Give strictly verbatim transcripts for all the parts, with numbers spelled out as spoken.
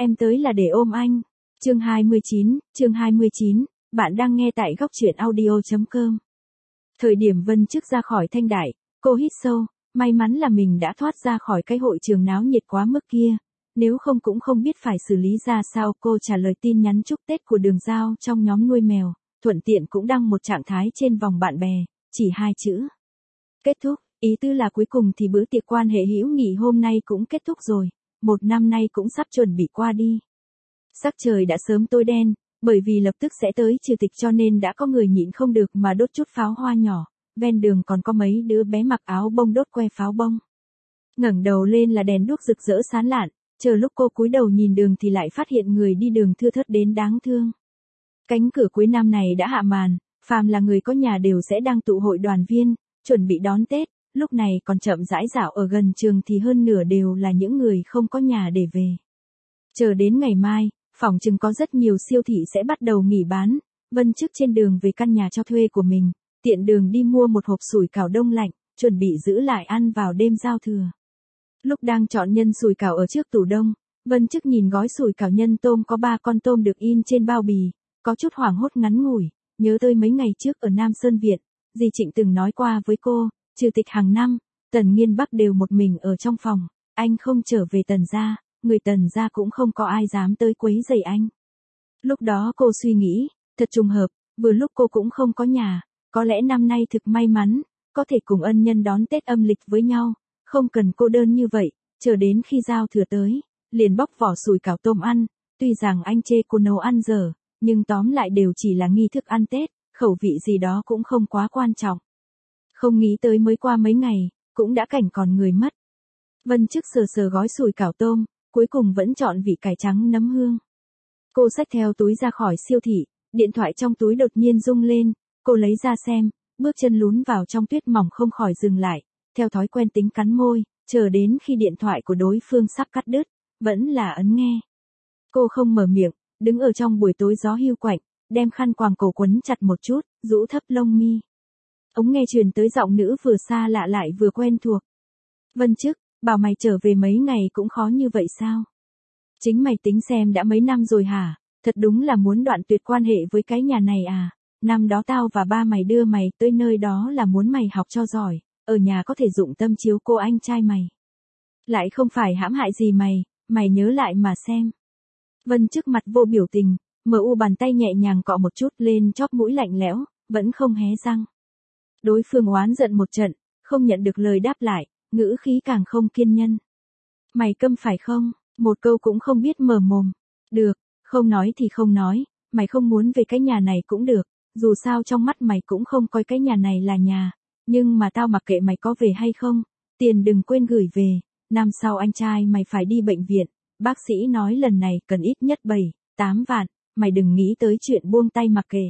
Em tới là để ôm anh. Chương hai mươi chín, chương hai mươi chín, bạn đang nghe tại góc truyện audio chấm com. Thời điểm Vân Chức ra khỏi Thanh Đại, cô hít sâu, may mắn là mình đã thoát ra khỏi cái hội trường náo nhiệt quá mức kia, nếu không cũng không biết phải xử lý ra sao. Cô trả lời tin nhắn chúc Tết của Đường Giao trong nhóm nuôi mèo, thuận tiện cũng đăng một trạng thái trên vòng bạn bè, chỉ hai chữ. Kết thúc, ý tư là cuối cùng thì bữa tiệc quan hệ hữu nghị hôm nay cũng kết thúc rồi, một năm nay cũng sắp chuẩn bị qua đi. Sắc trời đã sớm tối đen, bởi vì lập tức sẽ tới trừ tịch cho nên đã có người nhịn không được mà đốt chút pháo hoa nhỏ, ven đường còn có mấy đứa bé mặc áo bông đốt que pháo bông. Ngẩng đầu lên là đèn đuốc rực rỡ sáng lạn, chờ lúc cô cúi đầu nhìn đường thì lại phát hiện người đi đường thưa thớt đến đáng thương. Cánh cửa cuối năm này đã hạ màn, phàm là người có nhà đều sẽ đang tụ hội đoàn viên, chuẩn bị đón Tết, lúc này còn chậm rãi dạo ở gần trường thì hơn nửa đều là những người không có nhà để về. Chờ đến ngày mai, phỏng chừng có rất nhiều siêu thị sẽ bắt đầu nghỉ bán. Vân Chức trên đường về căn nhà cho thuê của mình, tiện đường đi mua một hộp sủi cảo đông lạnh, chuẩn bị giữ lại ăn vào đêm giao thừa. Lúc đang chọn nhân sủi cảo ở trước tủ đông, Vân Chức nhìn gói sủi cảo nhân tôm có ba con tôm được in trên bao bì, có chút hoảng hốt ngắn ngủi, nhớ tới mấy ngày trước ở Nam Sơn Viện, dì Trịnh từng nói qua với cô, trừ tịch hàng năm, Tần Nghiên Bắc đều một mình ở trong phòng, anh không trở về Tần gia, người Tần gia cũng không có ai dám tới quấy rầy anh. Lúc đó cô suy nghĩ, thật trùng hợp, vừa lúc cô cũng không có nhà, có lẽ năm nay thực may mắn, có thể cùng ân nhân đón Tết âm lịch với nhau, không cần cô đơn như vậy, chờ đến khi giao thừa tới, liền bóc vỏ sủi cảo tôm ăn, tuy rằng anh chê cô nấu ăn dở, nhưng tóm lại đều chỉ là nghi thức ăn Tết, khẩu vị gì đó cũng không quá quan trọng. Không nghĩ tới mới qua mấy ngày, cũng đã cảnh còn người mất. Vân Chức sờ sờ gói sủi cảo tôm, cuối cùng vẫn chọn vị cải trắng nấm hương. Cô xách theo túi ra khỏi siêu thị, điện thoại trong túi đột nhiên rung lên, cô lấy ra xem, bước chân lún vào trong tuyết mỏng không khỏi dừng lại, theo thói quen tính cắn môi, chờ đến khi điện thoại của đối phương sắp cắt đứt, vẫn là ấn nghe. Cô không mở miệng, đứng ở trong buổi tối gió hiu quạnh, đem khăn quàng cổ quấn chặt một chút, rũ thấp lông mi. Ống nghe truyền tới giọng nữ vừa xa lạ lại vừa quen thuộc. Vân Chức, bảo mày trở về mấy ngày cũng khó như vậy sao? Chính mày tính xem đã mấy năm rồi hả? Thật đúng là muốn đoạn tuyệt quan hệ với cái nhà này à? Năm đó tao và ba mày đưa mày tới nơi đó là muốn mày học cho giỏi, ở nhà có thể dụng tâm chiếu cô anh trai mày. Lại không phải hãm hại gì mày, mày nhớ lại mà xem. Vân Chức mặt vô biểu tình, mờ u bàn tay nhẹ nhàng cọ một chút lên chóp mũi lạnh lẽo, vẫn không hé răng. Đối phương oán giận một trận, không nhận được lời đáp lại, ngữ khí càng không kiên nhân. Mày câm phải không? Một câu cũng không biết mở mồm. Được, không nói thì không nói, mày không muốn về cái nhà này cũng được, dù sao trong mắt mày cũng không coi cái nhà này là nhà, nhưng mà tao mặc kệ mày có về hay không, tiền đừng quên gửi về, năm sau anh trai mày phải đi bệnh viện, bác sĩ nói lần này cần ít nhất bảy, tám vạn, mày đừng nghĩ tới chuyện buông tay mặc kệ.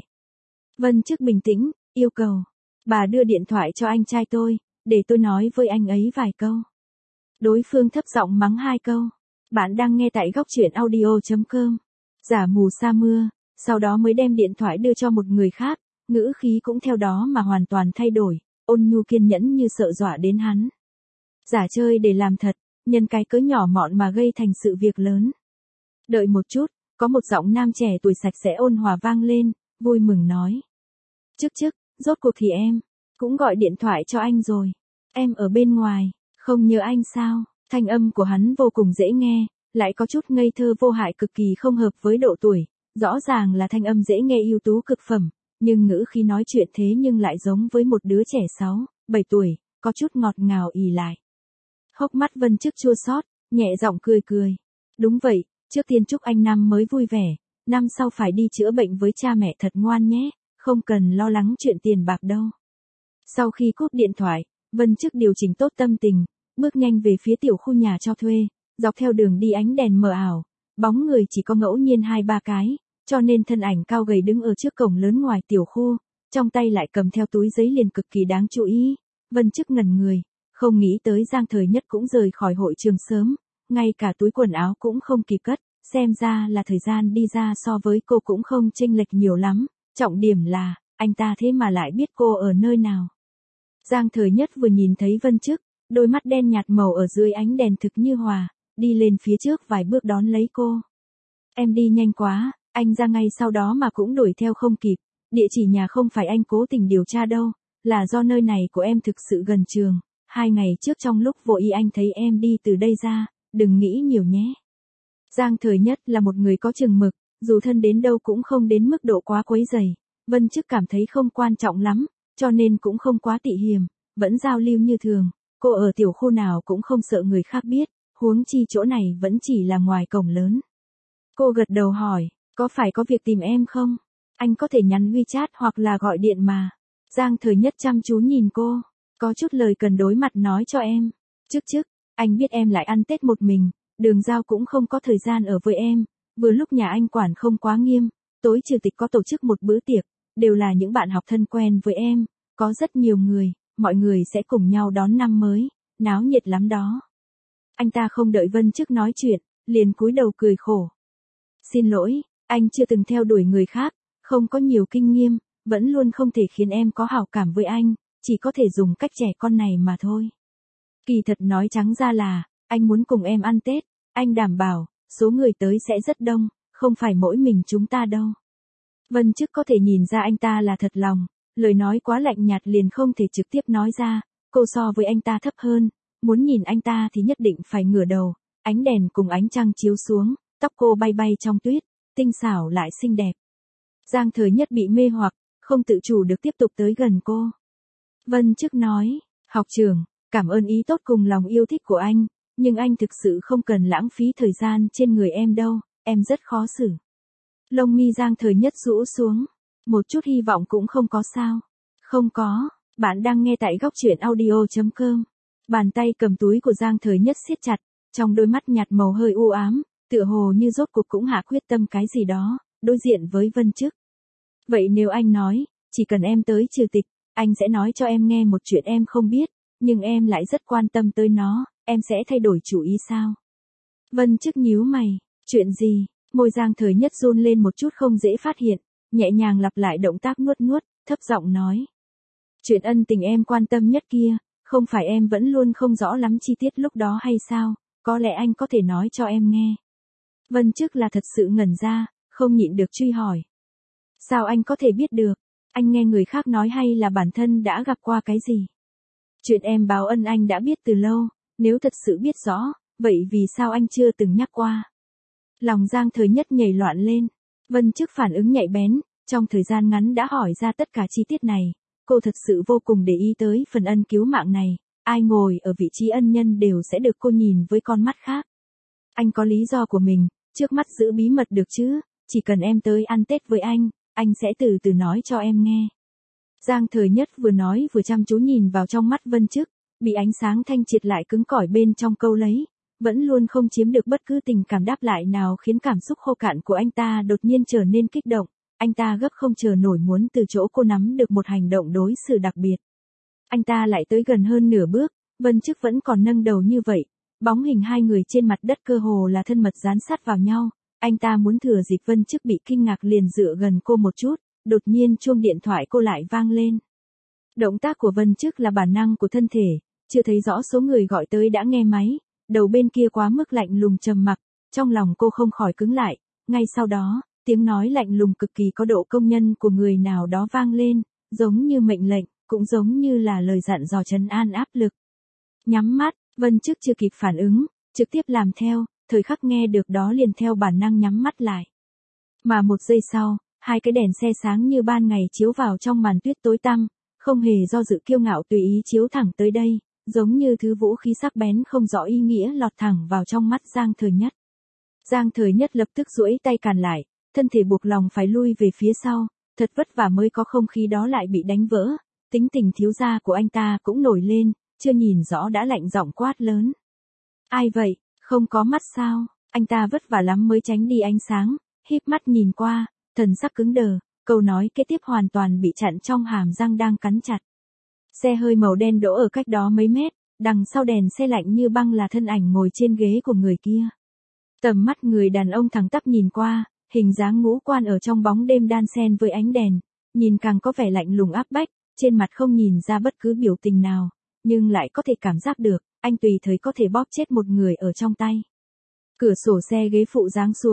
Vân Chức bình tĩnh, yêu cầu, bà đưa điện thoại cho anh trai tôi, để tôi nói với anh ấy vài câu. Đối phương thấp giọng mắng hai câu. Bạn đang nghe tại góc truyện audio chấm com. Giả mù sa mưa, sau đó mới đem điện thoại đưa cho một người khác, ngữ khí cũng theo đó mà hoàn toàn thay đổi, ôn nhu kiên nhẫn như sợ dọa đến hắn. Giả chơi để làm thật, nhân cái cớ nhỏ mọn mà gây thành sự việc lớn. Đợi một chút, có một giọng nam trẻ tuổi sạch sẽ ôn hòa vang lên, vui mừng nói. Chức chức, rốt cuộc thì em cũng gọi điện thoại cho anh rồi. Em ở bên ngoài, không nhớ anh sao? Thanh âm của hắn vô cùng dễ nghe, lại có chút ngây thơ vô hại cực kỳ không hợp với độ tuổi, rõ ràng là thanh âm dễ nghe ưu tú cực phẩm, nhưng ngữ khi nói chuyện thế nhưng lại giống với một đứa trẻ sáu, bảy tuổi, có chút ngọt ngào ì lại. Hốc mắt Vân Chức chua xót, nhẹ giọng cười cười. Đúng vậy, trước tiên chúc anh năm mới vui vẻ, năm sau phải đi chữa bệnh với cha mẹ thật ngoan nhé, không cần lo lắng chuyện tiền bạc đâu. Sau khi cúp điện thoại, Vân Chức điều chỉnh tốt tâm tình, bước nhanh về phía tiểu khu nhà cho thuê, dọc theo đường đi ánh đèn mờ ảo, bóng người chỉ có ngẫu nhiên hai ba cái, cho nên thân ảnh cao gầy đứng ở trước cổng lớn ngoài tiểu khu, trong tay lại cầm theo túi giấy liền cực kỳ đáng chú ý. Vân Chức ngẩn người, không nghĩ tới Giang Thời Nhất cũng rời khỏi hội trường sớm, ngay cả túi quần áo cũng không kịp cất, xem ra là thời gian đi ra so với cô cũng không chênh lệch nhiều lắm, trọng điểm là, anh ta thế mà lại biết cô ở nơi nào. Giang Thời Nhất vừa nhìn thấy Vân Chức, đôi mắt đen nhạt màu ở dưới ánh đèn thực như hòa, đi lên phía trước vài bước đón lấy cô. Em đi nhanh quá, anh ra ngay sau đó mà cũng đuổi theo không kịp. Địa chỉ nhà không phải anh cố tình điều tra đâu, là do nơi này của em thực sự gần trường. Hai ngày trước trong lúc vội y anh thấy em đi từ đây ra, đừng nghĩ nhiều nhé. Giang Thời Nhất là một người có chừng mực, dù thân đến đâu cũng không đến mức độ quá quấy rầy. Vân Chức cảm thấy không quan trọng lắm, cho nên cũng không quá tị hiềm, vẫn giao lưu như thường. Cô ở tiểu khu nào cũng không sợ người khác biết, huống chi chỗ này vẫn chỉ là ngoài cổng lớn. Cô gật đầu hỏi, có phải có việc tìm em không? Anh có thể nhắn WeChat hoặc là gọi điện mà. Giang Thời Nhất chăm chú nhìn cô, có chút lời cần đối mặt nói cho em. Chức chức, anh biết em lại ăn Tết một mình, Đường Giao cũng không có thời gian ở với em, vừa lúc nhà anh quản không quá nghiêm, tối trừ tịch có tổ chức một bữa tiệc, đều là những bạn học thân quen với em, có rất nhiều người, mọi người sẽ cùng nhau đón năm mới, náo nhiệt lắm đó. Anh ta không đợi Vân Chức nói chuyện, liền cúi đầu cười khổ. Xin lỗi, anh chưa từng theo đuổi người khác, không có nhiều kinh nghiệm, vẫn luôn không thể khiến em có hảo cảm với anh, chỉ có thể dùng cách trẻ con này mà thôi. Kỳ thật nói trắng ra là, anh muốn cùng em ăn Tết, anh đảm bảo, số người tới sẽ rất đông, không phải mỗi mình chúng ta đâu. Vân Chức có thể nhìn ra anh ta là thật lòng, lời nói quá lạnh nhạt liền không thể trực tiếp nói ra, cô so với anh ta thấp hơn, muốn nhìn anh ta thì nhất định phải ngửa đầu, ánh đèn cùng ánh trăng chiếu xuống, tóc cô bay bay trong tuyết, tinh xảo lại xinh đẹp. Giang Thời Nhất bị mê hoặc, không tự chủ được tiếp tục tới gần cô. Vân Chức nói, học trưởng, cảm ơn ý tốt cùng lòng yêu thích của anh, nhưng anh thực sự không cần lãng phí thời gian trên người em đâu, em rất khó xử. Lông mi Giang Thời Nhất rũ xuống, một chút hy vọng cũng không có sao. Không có, bạn đang nghe tại góc truyện audio chấm com. Bàn tay cầm túi của Giang Thời Nhất siết chặt, trong đôi mắt nhạt màu hơi u ám, tựa hồ như rốt cuộc cũng hạ quyết tâm cái gì đó, đối diện với Vân Chức. Vậy nếu anh nói, chỉ cần em tới trừ tịch, anh sẽ nói cho em nghe một chuyện em không biết, nhưng em lại rất quan tâm tới nó, em sẽ thay đổi chủ ý sao? Vân Chức nhíu mày, chuyện gì? Môi Giang Thời Nhất run lên một chút không dễ phát hiện, nhẹ nhàng lặp lại động tác nuốt nuốt, thấp giọng nói. Chuyện ân tình em quan tâm nhất kia, không phải em vẫn luôn không rõ lắm chi tiết lúc đó hay sao, có lẽ anh có thể nói cho em nghe. Vân Chức là thật sự ngẩn ra, không nhịn được truy hỏi. Sao anh có thể biết được? Anh nghe người khác nói hay là bản thân đã gặp qua cái gì? Chuyện em báo ân anh đã biết từ lâu, nếu thật sự biết rõ, vậy vì sao anh chưa từng nhắc qua? Lòng Giang Thời Nhất nhảy loạn lên, Vân Chức phản ứng nhạy bén, trong thời gian ngắn đã hỏi ra tất cả chi tiết này, cô thật sự vô cùng để ý tới phần ân cứu mạng này, ai ngồi ở vị trí ân nhân đều sẽ được cô nhìn với con mắt khác. Anh có lý do của mình, trước mắt giữ bí mật được chứ, chỉ cần em tới ăn Tết với anh, anh sẽ từ từ nói cho em nghe. Giang Thời Nhất vừa nói vừa chăm chú nhìn vào trong mắt Vân Chức, bị ánh sáng thanh triệt lại cứng cỏi bên trong câu lấy, vẫn luôn không chiếm được bất cứ tình cảm đáp lại nào khiến cảm xúc khô cạn của anh ta đột nhiên trở nên kích động, anh ta gấp không chờ nổi muốn từ chỗ cô nắm được một hành động đối xử đặc biệt. Anh ta lại tới gần hơn nửa bước, Vân Chức vẫn còn nâng đầu như vậy, bóng hình hai người trên mặt đất cơ hồ là thân mật dán sát vào nhau, anh ta muốn thừa dịp Vân Chức bị kinh ngạc liền dựa gần cô một chút, đột nhiên chuông điện thoại cô lại vang lên. Động tác của Vân Chức là bản năng của thân thể, chưa thấy rõ số người gọi tới đã nghe máy, đầu bên kia quá mức lạnh lùng trầm mặc, trong lòng cô không khỏi cứng lại, ngay sau đó, tiếng nói lạnh lùng cực kỳ có độ công nhân của người nào đó vang lên, giống như mệnh lệnh, cũng giống như là lời dặn dò trấn an áp lực. Nhắm mắt, Vân Chức chưa kịp phản ứng, trực tiếp làm theo, thời khắc nghe được đó liền theo bản năng nhắm mắt lại. Mà một giây sau, hai cái đèn xe sáng như ban ngày chiếu vào trong màn tuyết tối tăm, không hề do dự kiêu ngạo tùy ý chiếu thẳng tới đây, giống như thứ vũ khí sắc bén không rõ ý nghĩa lọt thẳng vào trong mắt Giang Thời Nhất. Giang Thời Nhất lập tức duỗi tay cản lại, thân thể buộc lòng phải lui về phía sau, thật vất vả mới có không khí đó lại bị đánh vỡ, tính tình thiếu gia của anh ta cũng nổi lên, chưa nhìn rõ đã lạnh giọng quát lớn. Ai vậy, không có mắt sao? Anh ta vất vả lắm mới tránh đi ánh sáng, híp mắt nhìn qua, thần sắc cứng đờ, câu nói kế tiếp hoàn toàn bị chặn trong hàm răng đang cắn chặt. Xe hơi màu đen đỗ ở cách đó mấy mét, đằng sau đèn xe lạnh như băng là thân ảnh ngồi trên ghế của người kia. Tầm mắt người đàn ông thẳng tắp nhìn qua, hình dáng ngũ quan ở trong bóng đêm đan xen với ánh đèn, nhìn càng có vẻ lạnh lùng áp bách, trên mặt không nhìn ra bất cứ biểu tình nào, nhưng lại có thể cảm giác được, anh tùy thời có thể bóp chết một người ở trong tay. Cửa sổ xe ghế phụ giáng xuống,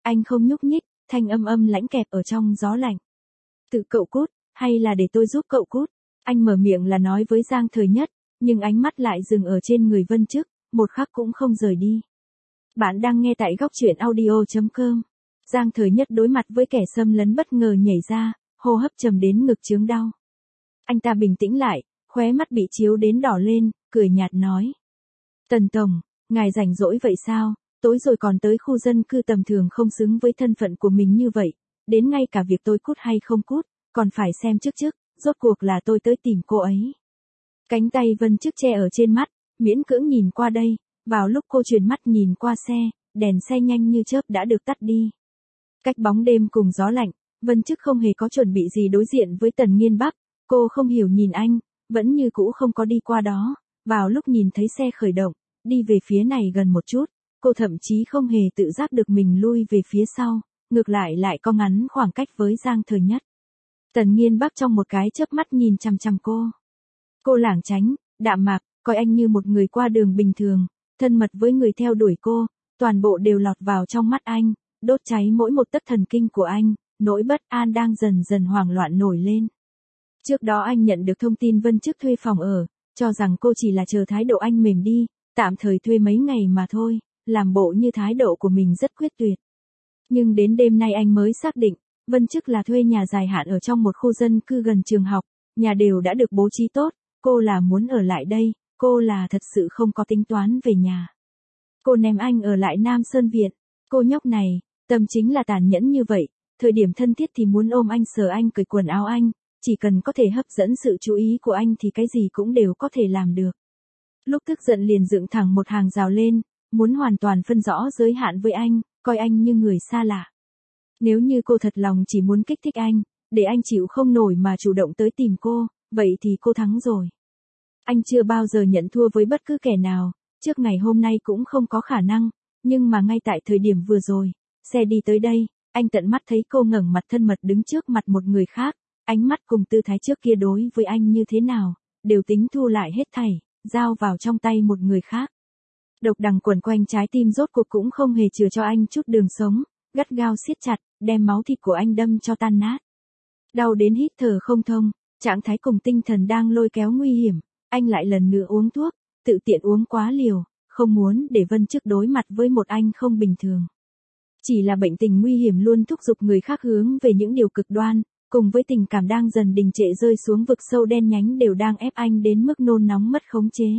Anh không nhúc nhích, thanh âm âm lãnh kẹp ở trong gió lạnh. Tự cậu cút, hay là để tôi giúp cậu cút? Anh mở miệng là nói với Giang Thời Nhất, nhưng ánh mắt lại dừng ở trên người Vân Chức, một khắc cũng không rời đi. Bạn đang nghe tại góc truyện audio.com. Giang Thời Nhất đối mặt với kẻ xâm lấn bất ngờ nhảy ra, hô hấp trầm đến ngực chướng đau. Anh ta bình tĩnh lại, khóe mắt bị chiếu đến đỏ lên, cười nhạt nói. Tần Tổng, ngài rảnh rỗi vậy sao? Tối rồi còn tới khu dân cư tầm thường không xứng với thân phận của mình như vậy, đến ngay cả việc tôi cút hay không cút, còn phải xem trước trước, rốt cuộc là tôi tới tìm cô ấy. Cánh tay Vân Chức che ở trên mắt, miễn cưỡng nhìn qua đây, vào lúc cô chuyển mắt nhìn qua xe, đèn xe nhanh như chớp đã được tắt đi. Cách bóng đêm cùng gió lạnh, Vân Chức không hề có chuẩn bị gì đối diện với Tần Nghiên Bắc, cô không hiểu nhìn anh, vẫn như cũ không có đi qua đó, vào lúc nhìn thấy xe khởi động, đi về phía này gần một chút, cô thậm chí không hề tự giác được mình lui về phía sau, ngược lại lại có ngắn khoảng cách với Giang Thời Nhất. Tần Nghiên Bắc trong một cái chớp mắt nhìn chằm chằm cô. Cô lảng tránh, đạm mạc, coi anh như một người qua đường bình thường, thân mật với người theo đuổi cô, toàn bộ đều lọt vào trong mắt anh, đốt cháy mỗi một tấc thần kinh của anh, nỗi bất an đang dần dần hoảng loạn nổi lên. Trước đó anh nhận được thông tin Vân Chức thuê phòng ở, cho rằng cô chỉ là chờ thái độ anh mềm đi, tạm thời thuê mấy ngày mà thôi, làm bộ như thái độ của mình rất quyết tuyệt. Nhưng đến đêm nay anh mới xác định, Vân Chức là thuê nhà dài hạn ở trong một khu dân cư gần trường học, nhà đều đã được bố trí tốt, cô là muốn ở lại đây, cô là thật sự không có tính toán về nhà. Cô ném anh ở lại Nam Sơn Viện, cô nhóc này, tâm chính là tàn nhẫn như vậy, thời điểm thân thiết thì muốn ôm anh sờ anh cởi quần áo anh, chỉ cần có thể hấp dẫn sự chú ý của anh thì cái gì cũng đều có thể làm được. Lúc tức giận liền dựng thẳng một hàng rào lên, muốn hoàn toàn phân rõ giới hạn với anh, coi anh như người xa lạ. Nếu như cô thật lòng chỉ muốn kích thích anh, để anh chịu không nổi mà chủ động tới tìm cô, vậy thì cô thắng rồi. Anh chưa bao giờ nhận thua với bất cứ kẻ nào, trước ngày hôm nay cũng không có khả năng, nhưng mà ngay tại thời điểm vừa rồi, xe đi tới đây, anh tận mắt thấy cô ngẩng mặt thân mật đứng trước mặt một người khác, ánh mắt cùng tư thái trước kia đối với anh như thế nào, đều tính thu lại hết thảy, giao vào trong tay một người khác. Độc đằng quẩn quanh trái tim rốt cuộc cũng không hề chừa cho anh chút đường sống, gắt gao siết chặt, đem máu thịt của anh đâm cho tan nát. Đau đến hít thở không thông, trạng thái cùng tinh thần đang lôi kéo nguy hiểm, anh lại lần nữa uống thuốc, tự tiện uống quá liều, không muốn để Vân Chức đối mặt với một anh không bình thường. Chỉ là bệnh tình nguy hiểm luôn thúc giục người khác hướng về những điều cực đoan, cùng với tình cảm đang dần đình trệ rơi xuống vực sâu đen nhánh đều đang ép anh đến mức nôn nóng mất khống chế.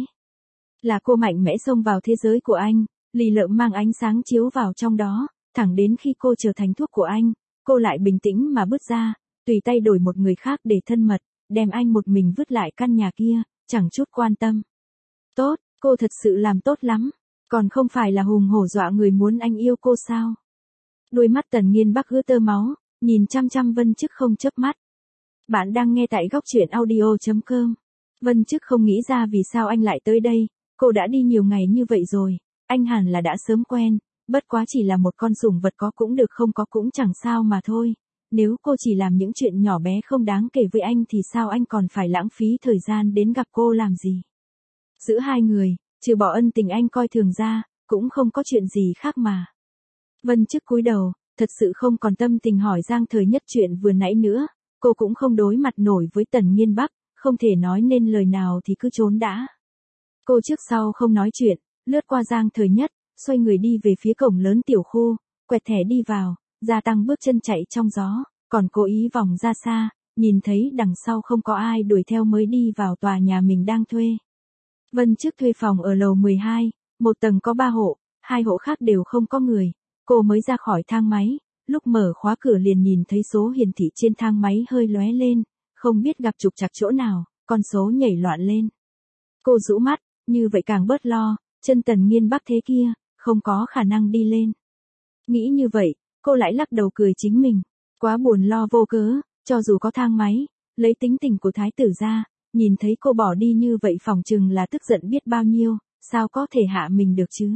Là cô mạnh mẽ xông vào thế giới của anh, lì lợm mang ánh sáng chiếu vào trong đó, thẳng đến khi cô trở thành thuốc của anh, cô lại bình tĩnh mà bước ra, tùy tay đổi một người khác để thân mật, đem anh một mình vứt lại căn nhà kia, chẳng chút quan tâm. Tốt, cô thật sự làm tốt lắm, còn không phải là hùng hổ dọa người muốn anh yêu cô sao? Đôi mắt Tần Nghiên Bắc ứa tơ máu, nhìn chăm chăm Vân Chức không chớp mắt. Bạn đang nghe tại góc truyện audio.com. Vân Chức không nghĩ ra vì sao anh lại tới đây, cô đã đi nhiều ngày như vậy rồi, anh hẳn là đã sớm quen, bất quá chỉ là một con sủng vật có cũng được không có cũng chẳng sao mà thôi. Nếu cô chỉ làm những chuyện nhỏ bé không đáng kể với anh thì sao anh còn phải lãng phí thời gian đến gặp cô làm gì? Giữa hai người, trừ bỏ ân tình anh coi thường ra, cũng không có chuyện gì khác mà. Vân Chức cúi đầu, thật sự không còn tâm tình hỏi Giang Thời Nhất chuyện vừa nãy nữa, cô cũng không đối mặt nổi với Tần Nghiên Bắc, không thể nói nên lời nào thì cứ trốn đã. Cô trước sau không nói chuyện, lướt qua Giang Thời Nhất, xoay người đi về phía cổng lớn tiểu khu, quẹt thẻ đi vào, gia tăng bước chân chạy trong gió, còn cố ý vòng ra xa, nhìn thấy đằng sau không có ai đuổi theo mới đi vào tòa nhà mình đang thuê. Vân Chức thuê phòng ở lầu mười hai, một tầng có ba hộ, hai hộ khác đều không có người. Cô mới ra khỏi thang máy, lúc mở khóa cửa liền nhìn thấy số hiển thị trên thang máy hơi lóe lên, không biết gặp trục trặc chỗ nào, con số nhảy loạn lên. Cô rũ mắt, như vậy càng bớt lo, chân Tần Nghiên Bắc thế kia, không có khả năng đi lên. Nghĩ như vậy, cô lại lắc đầu cười chính mình, quá buồn lo vô cớ, cho dù có thang máy, lấy tính tình của thái tử ra, nhìn thấy cô bỏ đi như vậy phỏng chừng là tức giận biết bao nhiêu, sao có thể hạ mình được chứ.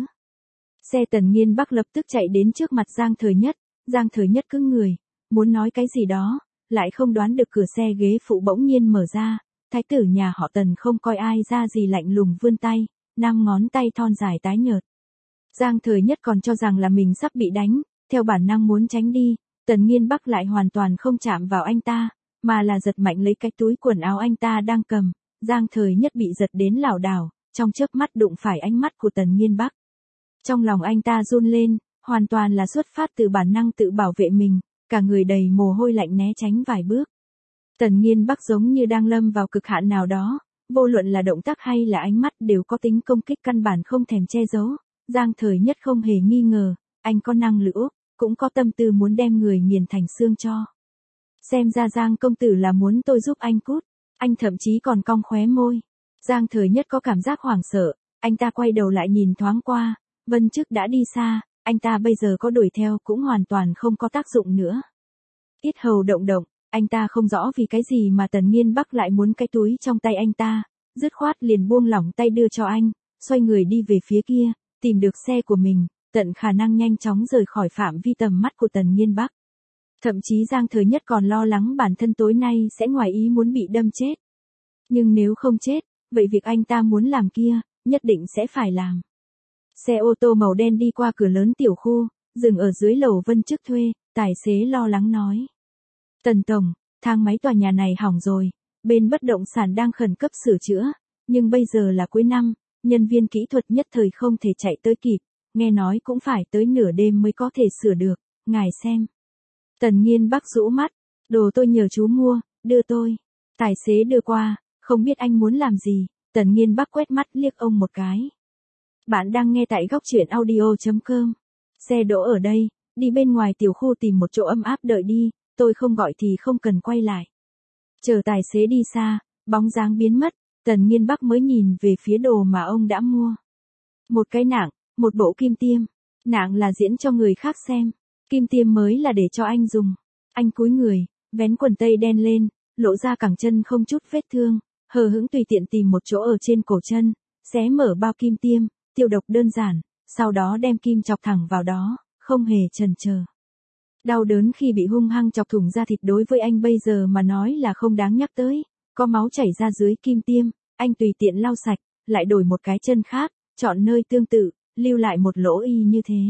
Xe Tần Nghiên Bắc lập tức chạy đến trước mặt Giang Thời Nhất, Giang Thời Nhất cứng người, muốn nói cái gì đó, lại không đoán được cửa xe ghế phụ bỗng nhiên mở ra, thái tử nhà họ Tần không coi ai ra gì lạnh lùng vươn tay, năm ngón tay thon dài tái nhợt. Giang Thời Nhất còn cho rằng là mình sắp bị đánh, theo bản năng muốn tránh đi, Tần Nghiên Bắc lại hoàn toàn không chạm vào anh ta, mà là giật mạnh lấy cái túi quần áo anh ta đang cầm. Giang Thời Nhất bị giật đến lảo đảo, trong chớp mắt đụng phải ánh mắt của Tần Nghiên Bắc. Trong lòng anh ta run lên, hoàn toàn là xuất phát từ bản năng tự bảo vệ mình, cả người đầy mồ hôi lạnh né tránh vài bước. Tần Nghiên Bắc giống như đang lâm vào cực hạn nào đó, vô luận là động tác hay là ánh mắt đều có tính công kích căn bản không thèm che giấu. Giang Thời Nhất không hề nghi ngờ, anh có năng lửa, cũng có tâm tư muốn đem người nghiền thành xương cho. Xem ra Giang công tử là muốn tôi giúp anh cút, anh thậm chí còn cong khóe môi. Giang Thời Nhất có cảm giác hoảng sợ, anh ta quay đầu lại nhìn thoáng qua, Vân Chức đã đi xa, anh ta bây giờ có đuổi theo cũng hoàn toàn không có tác dụng nữa. Yết hầu động động, anh ta không rõ vì cái gì mà Tần Nghiên Bắc lại muốn cái túi trong tay anh ta, dứt khoát liền buông lỏng tay đưa cho anh, xoay người đi về phía kia, tìm được xe của mình, tận khả năng nhanh chóng rời khỏi phạm vi tầm mắt của Tần Nghiên Bắc. Thậm chí Giang Thời Nhất còn lo lắng bản thân tối nay sẽ ngoài ý muốn bị đâm chết. Nhưng nếu không chết, vậy việc anh ta muốn làm kia, nhất định sẽ phải làm. Xe ô tô màu đen đi qua cửa lớn tiểu khu, dừng ở dưới lầu Vân Chức thuê, tài xế lo lắng nói. Tần Tổng, thang máy tòa nhà này hỏng rồi, bên bất động sản đang khẩn cấp sửa chữa, nhưng bây giờ là cuối năm, nhân viên kỹ thuật nhất thời không thể chạy tới kịp, nghe nói cũng phải tới nửa đêm mới có thể sửa được, ngài xem. Tần Nghiên Bắc rũ mắt, đồ tôi nhờ chú mua, đưa tôi. Tài xế đưa qua, không biết anh muốn làm gì, Tần Nghiên Bắc quét mắt liếc ông một cái. Bạn đang nghe tại góc truyện audio chấm com. Xe đỗ ở đây, đi bên ngoài tiểu khu tìm một chỗ ấm áp đợi đi, tôi không gọi thì không cần quay lại. Chờ tài xế đi xa, bóng dáng biến mất, Tần Nghiên Bắc mới nhìn về phía đồ mà ông đã mua. Một cái nạng, một bộ kim tiêm. Nạng là diễn cho người khác xem, kim tiêm mới là để cho anh dùng. Anh cúi người, vén quần tây đen lên, lộ ra cẳng chân không chút vết thương, hờ hững tùy tiện tìm một chỗ ở trên cổ chân, xé mở bao kim tiêm, tiêu độc đơn giản, sau đó đem kim chọc thẳng vào đó, không hề chần chờ. Đau đớn khi bị hung hăng chọc thủng da thịt đối với anh bây giờ mà nói là không đáng nhắc tới, có máu chảy ra dưới kim tiêm, anh tùy tiện lau sạch, lại đổi một cái chân khác, chọn nơi tương tự, lưu lại một lỗ y như thế.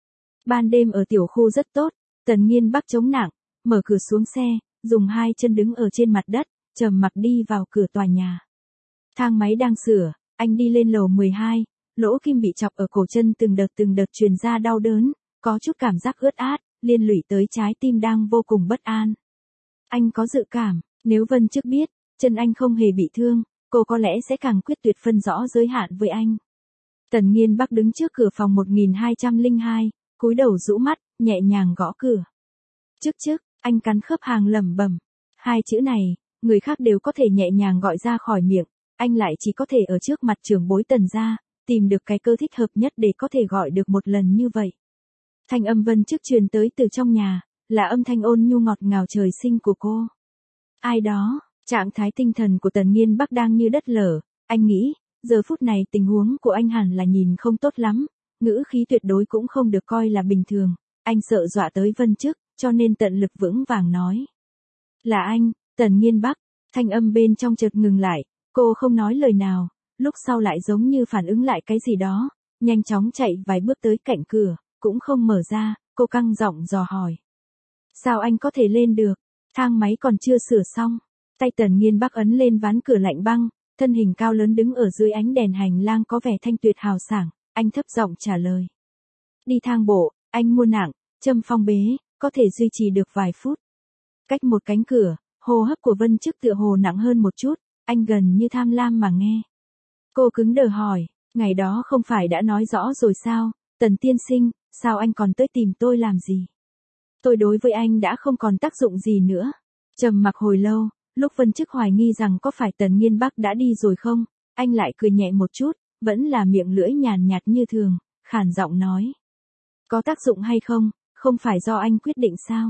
Ban đêm ở tiểu khu rất tốt, Tần Nghiên Bắc chống nặng, mở cửa xuống xe, dùng hai chân đứng ở trên mặt đất, trầm mặc đi vào cửa tòa nhà. Thang máy đang sửa, anh đi lên lầu mười hai, lỗ kim bị chọc ở cổ chân từng đợt từng đợt truyền ra đau đớn, có chút cảm giác ướt át, liên lụy tới trái tim đang vô cùng bất an. Anh có dự cảm, nếu Vân Chức biết, chân anh không hề bị thương, cô có lẽ sẽ càng quyết tuyệt phân rõ giới hạn với anh. Tần Nghiên Bắc đứng trước cửa phòng một nghìn hai trăm lẻ hai, cúi đầu rũ mắt, nhẹ nhàng gõ cửa. Chức chức, anh cắn khớp hàm lẩm bẩm. Hai chữ này, người khác đều có thể nhẹ nhàng gọi ra khỏi miệng, anh lại chỉ có thể ở trước mặt trưởng bối Tần gia, tìm được cái cơ thích hợp nhất để có thể gọi được một lần như vậy. Thanh âm Vân Chức truyền tới từ trong nhà, là âm thanh ôn nhu ngọt ngào trời sinh của cô. Ai đó, trạng thái tinh thần của Tần Nghiên Bắc đang như đất lở, anh nghĩ, giờ phút này tình huống của anh hẳn là nhìn không tốt lắm, ngữ khí tuyệt đối cũng không được coi là bình thường, anh sợ dọa tới Vân Chức, cho nên tận lực vững vàng nói. Là anh, Tần Nghiên Bắc, thanh âm bên trong chợt ngừng lại, cô không nói lời nào, lúc sau lại giống như phản ứng lại cái gì đó, nhanh chóng chạy vài bước tới cạnh cửa, cũng không mở ra, cô căng giọng dò hỏi. Sao anh có thể lên được, thang máy còn chưa sửa xong, tay Tần Nghiên Bắc ấn lên ván cửa lạnh băng, thân hình cao lớn đứng ở dưới ánh đèn hành lang có vẻ thanh tuyệt hào sảng, anh thấp giọng trả lời. Đi thang bộ, anh mua nặng, châm phong bế, có thể duy trì được vài phút. Cách một cánh cửa, hô hấp của Vân Chức tựa hồ nặng hơn một chút, anh gần như tham lam mà nghe. Cô cứng đờ hỏi, ngày đó không phải đã nói rõ rồi sao, Tần tiên sinh, sao anh còn tới tìm tôi làm gì? Tôi đối với anh đã không còn tác dụng gì nữa. Trầm mặc hồi lâu, lúc Vân Chức hoài nghi rằng có phải Tần Nghiên Bắc đã đi rồi không, anh lại cười nhẹ một chút, vẫn là miệng lưỡi nhàn nhạt như thường, khàn giọng nói. Có tác dụng hay không, không phải do anh quyết định sao?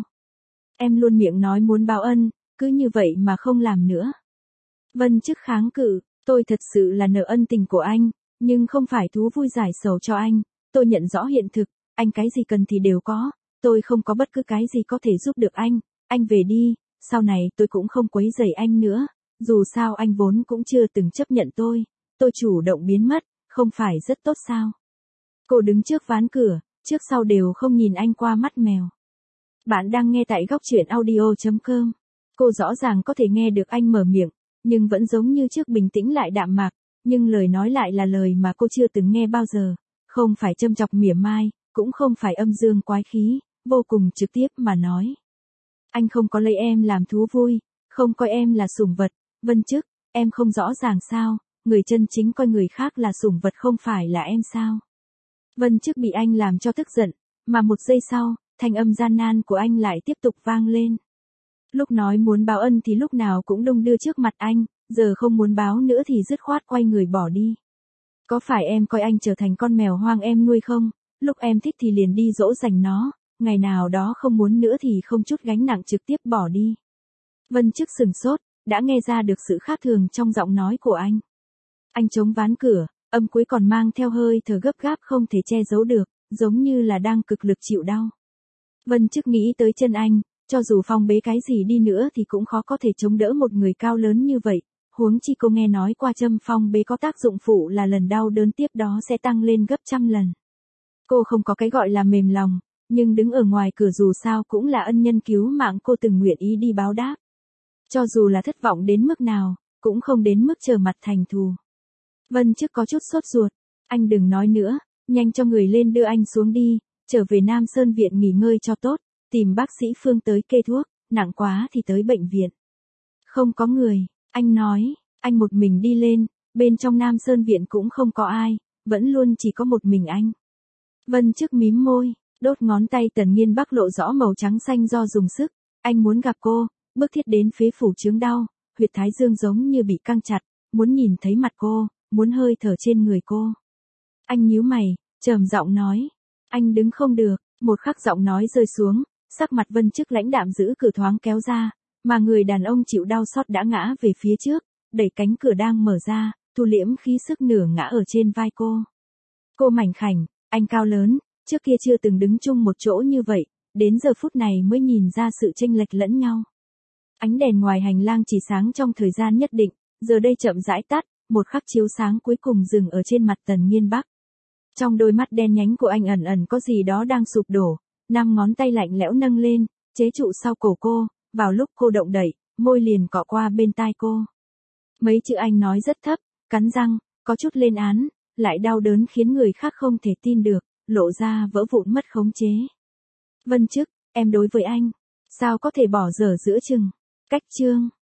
Em luôn miệng nói muốn báo ân, cứ như vậy mà không làm nữa. Vân Chức kháng cự, tôi thật sự là nợ ân tình của anh, nhưng không phải thú vui giải sầu cho anh, tôi nhận rõ hiện thực, anh cái gì cần thì đều có, tôi không có bất cứ cái gì có thể giúp được anh, anh về đi, sau này tôi cũng không quấy rầy anh nữa, dù sao anh vốn cũng chưa từng chấp nhận tôi, tôi chủ động biến mất, không phải rất tốt sao? Cô đứng trước ván cửa, trước sau đều không nhìn anh qua mắt mèo. Bạn đang nghe tại góc truyện audio chấm com. Cô rõ ràng có thể nghe được anh mở miệng, nhưng vẫn giống như trước bình tĩnh lại đạm mạc, nhưng lời nói lại là lời mà cô chưa từng nghe bao giờ, không phải châm chọc mỉa mai, cũng không phải âm dương quái khí, vô cùng trực tiếp mà nói. Anh không có lấy em làm thú vui, không coi em là sủng vật, Vân Chức, em không rõ ràng sao, người chân chính coi người khác là sủng vật không phải là em sao. Vân Chức bị anh làm cho tức giận, mà một giây sau, thanh âm gian nan của anh lại tiếp tục vang lên. Lúc nói muốn báo ân thì lúc nào cũng đung đưa trước mặt anh, giờ không muốn báo nữa thì dứt khoát quay người bỏ đi. Có phải em coi anh trở thành con mèo hoang em nuôi không, lúc em thích thì liền đi dỗ dành nó, ngày nào đó không muốn nữa thì không chút gánh nặng trực tiếp bỏ đi. Vân Chức sừng sốt, đã nghe ra được sự khác thường trong giọng nói của anh. Anh chống ván cửa, âm cuối còn mang theo hơi thở gấp gáp không thể che giấu được, giống như là đang cực lực chịu đau. Vân Chức nghĩ tới chân anh, cho dù phong bế cái gì đi nữa thì cũng khó có thể chống đỡ một người cao lớn như vậy, huống chi cô nghe nói qua châm phong bế có tác dụng phụ là lần đau đớn tiếp đó sẽ tăng lên gấp trăm lần. Cô không có cái gọi là mềm lòng, nhưng đứng ở ngoài cửa dù sao cũng là ân nhân cứu mạng cô từng nguyện ý đi báo đáp. Cho dù là thất vọng đến mức nào, cũng không đến mức trở mặt thành thù. Vân Chức có chút sốt ruột, anh đừng nói nữa, nhanh cho người lên đưa anh xuống đi, trở về Nam Sơn Viện nghỉ ngơi cho tốt, tìm bác sĩ Phương tới kê thuốc, nặng quá thì tới bệnh viện. Không có người, anh nói, anh một mình đi lên, bên trong Nam Sơn Viện cũng không có ai, vẫn luôn chỉ có một mình anh. Vân Chức mím môi, đốt ngón tay Tần Nghiên Bắc lộ rõ màu trắng xanh do dùng sức, anh muốn gặp cô, bước thiết đến phế phủ chướng đau, huyệt thái dương giống như bị căng chặt, muốn nhìn thấy mặt cô, muốn hơi thở trên người cô. Anh nhíu mày, trầm giọng nói, anh đứng không được, một khắc giọng nói rơi xuống, sắc mặt Vân Chức lãnh đạm giữ cửa thoáng kéo ra, mà người đàn ông chịu đau xót đã ngã về phía trước, đẩy cánh cửa đang mở ra, thu liễm khí sức nửa ngã ở trên vai cô. Cô mảnh khảnh, anh cao lớn, trước kia chưa từng đứng chung một chỗ như vậy, đến giờ phút này mới nhìn ra sự chênh lệch lẫn nhau. Ánh đèn ngoài hành lang chỉ sáng trong thời gian nhất định, giờ đây chậm rãi tắt, một khắc chiếu sáng cuối cùng dừng ở trên mặt Tần Nghiên Bắc. Trong đôi mắt đen nhánh của anh ẩn ẩn có gì đó đang sụp đổ, năm ngón tay lạnh lẽo nâng lên, chế trụ sau cổ cô, vào lúc cô động đậy, môi liền cọ qua bên tai cô. Mấy chữ anh nói rất thấp, cắn răng, có chút lên án, lại đau đớn khiến người khác không thể tin được, lộ ra vỡ vụn mất khống chế. Vân Chức, em đối với anh, sao có thể bỏ dở giữa chừng? Cách chương.